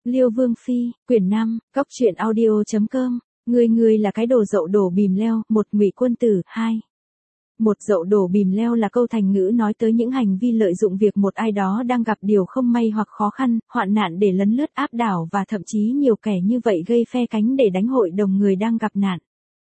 Liêu Vương Phi, quyển 5, Cóc truyện audio.com, ngươi là cái đồ dậu đổ bìm leo, một Ngụy Quân Tử, 2. Một dậu đổ bìm leo là câu thành ngữ nói tới những hành vi lợi dụng việc một ai đó đang gặp điều không may hoặc khó khăn, hoạn nạn để lấn lướt áp đảo và thậm chí nhiều kẻ như vậy gây phe cánh để đánh hội đồng người đang gặp nạn.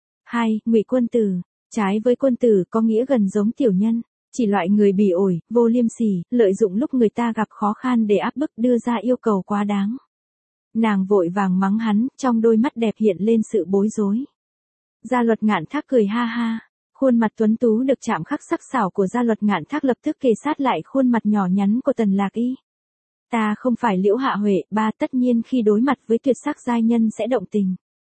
2. Ngụy Quân Tử. Trái với quân tử có nghĩa gần giống tiểu nhân, chỉ loại người bỉ ổi, vô liêm sỉ, lợi dụng lúc người ta gặp khó khăn để áp bức đưa ra yêu cầu quá đáng. Nàng vội vàng mắng hắn, trong đôi mắt đẹp hiện lên sự bối rối. Gia Luật Ngạn Thác cười ha ha. Khuôn mặt tuấn tú được chạm khắc sắc sảo của Gia Luật Ngạn Thác lập tức kề sát lại khuôn mặt nhỏ nhắn của Tần Lạc Y. Ta không phải Liễu Hạ Huệ, ba tất nhiên khi đối mặt với tuyệt sắc giai nhân sẽ động tình.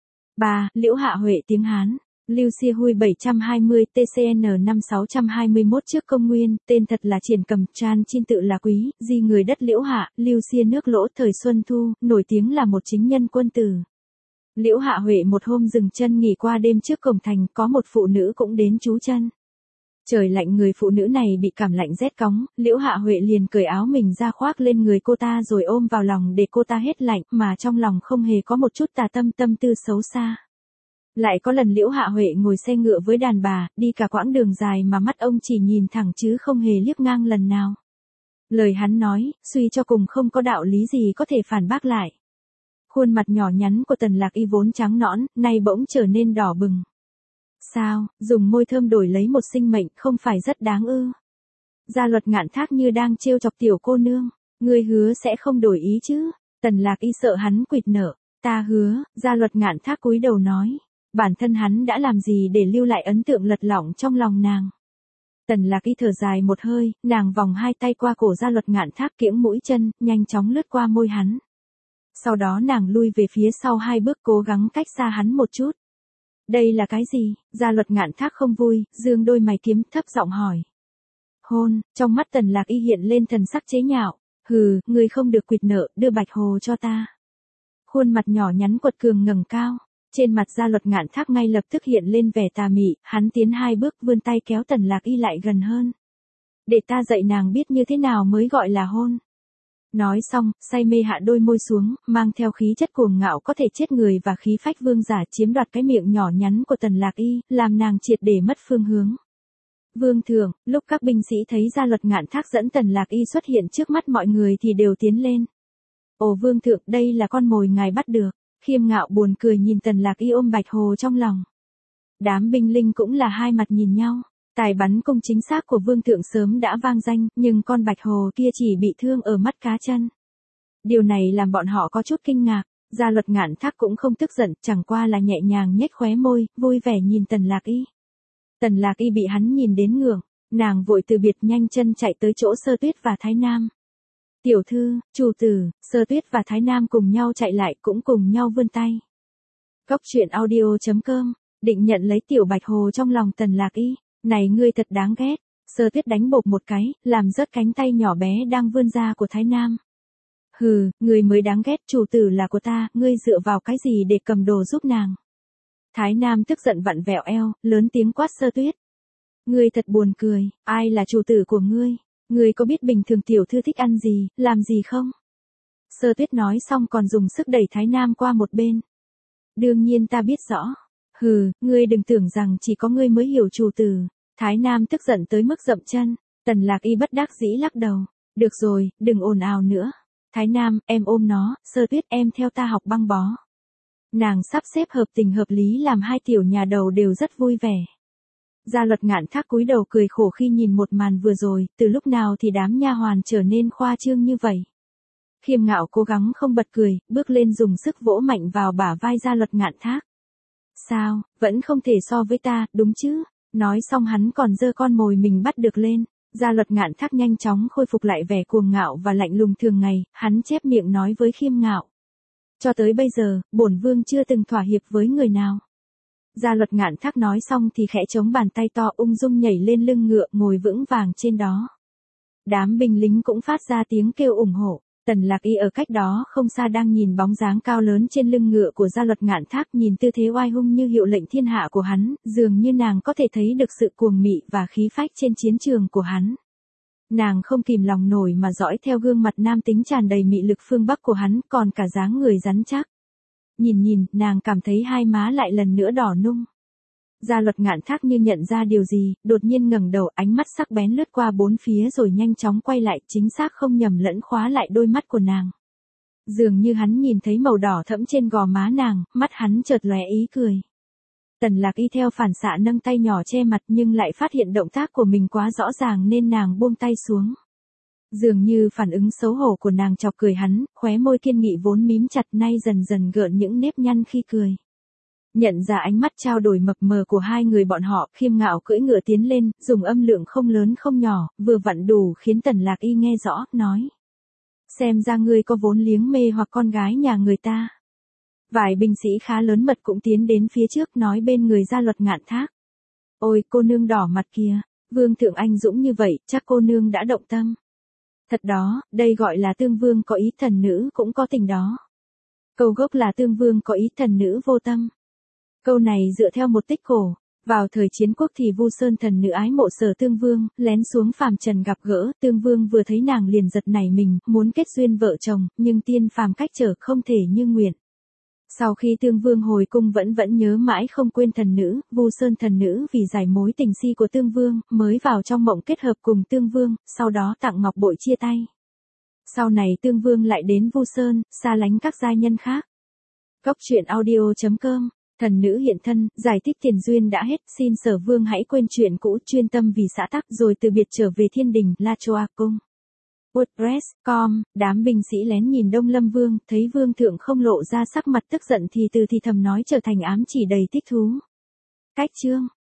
3. Liễu Hạ Huệ tiếng Hán. Lưu Xia Huy 720 TCN năm 621 trước công nguyên, tên thật là Triển Cầm Trăn Chin tự là Quý, di người đất Liễu Hạ, Lưu Xia nước Lỗ thời Xuân Thu, nổi tiếng là một chính nhân quân tử. Liễu Hạ Huệ một hôm dừng chân nghỉ qua đêm trước cổng thành, có một phụ nữ cũng đến trú chân. Trời lạnh, người phụ nữ này bị cảm lạnh rét cóng, Liễu Hạ Huệ liền cởi áo mình ra khoác lên người cô ta rồi ôm vào lòng để cô ta hết lạnh, mà trong lòng không hề có một chút tà tâm tư xấu xa. Lại có lần Liễu Hạ Huệ ngồi xe ngựa với đàn bà, đi cả quãng đường dài mà mắt ông chỉ nhìn thẳng chứ không hề liếc ngang lần nào. Lời hắn nói, suy cho cùng không có đạo lý gì có thể phản bác lại. Khuôn mặt nhỏ nhắn của Tần Lạc Y vốn trắng nõn, nay bỗng trở nên đỏ bừng. Sao, dùng môi thơm đổi lấy một sinh mệnh không phải rất đáng ư? Gia Luật Ngạn Thác như đang trêu chọc tiểu cô nương. Ngươi hứa sẽ không đổi ý chứ? Tần Lạc Y sợ hắn quỵt nợ. Ta hứa, Gia Luật Ngạn Thác cúi đầu nói. Bản thân hắn đã làm gì để lưu lại ấn tượng lật lọng trong lòng nàng. Tần Lạc Y thở dài một hơi, nàng vòng hai tay qua cổ Gia Luật Ngạn Thác kiễng mũi chân, nhanh chóng lướt qua môi hắn. Sau đó nàng lui về phía sau 2 bước cố gắng cách xa hắn một chút. Đây là cái gì? Gia Luật Ngạn Thác không vui, dương đôi mày kiếm thấp giọng hỏi. Hôn, trong mắt Tần Lạc Y hiện lên thần sắc chế nhạo. Hừ, ngươi không được quỵt nợ, đưa bạch hồ cho ta. Khuôn mặt nhỏ nhắn quật cường ngẩng cao. Trên mặt Gia Luật Ngạn Thác ngay lập tức hiện lên vẻ tà mị, hắn tiến 2 bước vươn tay kéo Tần Lạc Y lại gần hơn. Để ta dạy nàng biết như thế nào mới gọi là hôn. Nói xong, say mê hạ đôi môi xuống, mang theo khí chất cuồng ngạo có thể chết người và khí phách vương giả chiếm đoạt cái miệng nhỏ nhắn của Tần Lạc Y, làm nàng triệt để mất phương hướng. Vương thượng, lúc các binh sĩ thấy Gia Luật Ngạn Thác dẫn Tần Lạc Y xuất hiện trước mắt mọi người thì đều tiến lên. Ồ vương thượng, đây là con mồi ngài bắt được. Khiêm Ngạo buồn cười nhìn Tần Lạc Y ôm bạch hồ trong lòng. Đám binh linh cũng là hai mặt nhìn nhau. Tài bắn cung chính xác của vương thượng sớm đã vang danh, nhưng con bạch hồ kia chỉ bị thương ở mắt cá chân. Điều này làm bọn họ có chút kinh ngạc. Gia Luật Ngạn Thác cũng không tức giận, chẳng qua là nhẹ nhàng nhếch khóe môi, vui vẻ nhìn Tần Lạc Y. Tần Lạc Y bị hắn nhìn đến ngượng, nàng vội từ biệt nhanh chân chạy tới chỗ Sơ Tuyết và Thái Nam. Tiểu thư, chủ tử, Sơ Tuyết và Thái Nam cùng nhau chạy lại cũng cùng nhau vươn tay. Cóc truyện audio.com, định nhận lấy tiểu bạch hồ trong lòng Tần Lạc Y. Này ngươi thật đáng ghét. Sơ Tuyết đánh bộp một cái, làm rớt cánh tay nhỏ bé đang vươn ra của Thái Nam. Hừ, ngươi mới đáng ghét, chủ tử là của ta, ngươi dựa vào cái gì để cầm đồ giúp nàng. Thái Nam tức giận vặn vẹo eo, lớn tiếng quát Sơ Tuyết. Ngươi thật buồn cười, ai là chủ tử của ngươi? Ngươi có biết bình thường tiểu thư thích ăn gì, làm gì không? Sơ Tuyết nói xong còn dùng sức đẩy Thái Nam qua một bên. Đương nhiên ta biết rõ. Hừ, ngươi đừng tưởng rằng chỉ có ngươi mới hiểu chủ tử. Thái Nam tức giận tới mức dậm chân. Tần Lạc Y bất đắc dĩ lắc đầu. Được rồi, đừng ồn ào nữa. Thái Nam, em ôm nó, Sơ Tuyết em theo ta học băng bó. Nàng sắp xếp hợp tình hợp lý làm hai tiểu nhà đầu đều rất vui vẻ. Gia Luật Ngạn Thác cúi đầu cười khổ khi nhìn một màn vừa rồi, từ lúc nào thì đám nha hoàn trở nên khoa trương như vậy. Khiêm Ngạo cố gắng không bật cười, bước lên dùng sức vỗ mạnh vào bả vai Gia Luật Ngạn Thác. Sao, vẫn không thể so với ta, đúng chứ? Nói xong hắn còn giơ con mồi mình bắt được lên. Gia Luật Ngạn Thác nhanh chóng khôi phục lại vẻ cuồng ngạo và lạnh lùng thường ngày, hắn chép miệng nói với Khiêm Ngạo. Cho tới bây giờ, bổn vương chưa từng thỏa hiệp với người nào. Gia Luật Ngạn Thác nói xong thì khẽ chống bàn tay to ung dung nhảy lên lưng ngựa ngồi vững vàng trên đó. Đám binh lính cũng phát ra tiếng kêu ủng hộ. Tần Lạc Y ở cách đó không xa đang nhìn bóng dáng cao lớn trên lưng ngựa của Gia Luật Ngạn Thác, nhìn tư thế oai hung như hiệu lệnh thiên hạ của hắn, dường như nàng có thể thấy được sự cuồng mị và khí phách trên chiến trường của hắn. Nàng không kìm lòng nổi mà dõi theo gương mặt nam tính tràn đầy mị lực phương Bắc của hắn, còn cả dáng người rắn chắc. Nhìn, nàng cảm thấy hai má lại lần nữa đỏ nung. Gia Luật Ngạn Thác như nhận ra điều gì, đột nhiên ngẩng đầu, ánh mắt sắc bén lướt qua bốn phía rồi nhanh chóng quay lại, chính xác không nhầm lẫn khóa lại đôi mắt của nàng. Dường như hắn nhìn thấy màu đỏ thẫm trên gò má nàng, mắt hắn chợt lóe ý cười. Tần Lạc Y theo phản xạ nâng tay nhỏ che mặt nhưng lại phát hiện động tác của mình quá rõ ràng nên nàng buông tay xuống. Dường như phản ứng xấu hổ của nàng chọc cười hắn, khóe môi kiên nghị vốn mím chặt nay dần dần gợn những nếp nhăn khi cười. Nhận ra ánh mắt trao đổi mập mờ của hai người bọn họ, khiêm ngạo cưỡi ngựa tiến lên, dùng âm lượng không lớn không nhỏ, vừa vặn đủ khiến Tần Lạc Y nghe rõ, nói. Xem ra ngươi có vốn liếng mê hoặc con gái nhà người ta. Vài binh sĩ khá lớn mật cũng tiến đến phía trước nói bên người Gia Luật Ngạn Thác. Ôi cô nương đỏ mặt kìa, vương thượng anh dũng như vậy, chắc cô nương đã động tâm. Thật đó, đây gọi là tương vương có ý, thần nữ cũng có tình đó. Câu gốc là tương vương có ý, thần nữ vô tâm. Câu này dựa theo một tích cổ. Vào thời chiến quốc thì Vu Sơn thần nữ ái mộ Sở Tương Vương, lén xuống phàm trần gặp gỡ, Tương Vương vừa thấy nàng liền giật nảy mình, muốn kết duyên vợ chồng, nhưng tiên phàm cách trở không thể như nguyện. Sau khi Tương Vương hồi cung vẫn nhớ mãi không quên thần nữ, Vu Sơn thần nữ vì giải mối tình si của Tương Vương, mới vào trong mộng kết hợp cùng Tương Vương, sau đó tặng ngọc bội chia tay. Sau này Tương Vương lại đến Vu Sơn, xa lánh các giai nhân khác. Góc truyện audio.com. Thần nữ hiện thân, giải thích tiền duyên đã hết, xin Sở Vương hãy quên chuyện cũ, chuyên tâm vì xã tắc rồi từ biệt trở về thiên đình, La Choa Cung. WordPress.com, đám binh sĩ lén nhìn Đông Lâm Vương, thấy Vương thượng không lộ ra sắc mặt tức giận thì từ thì thầm nói trở thành ám chỉ đầy thích thú. Cách chương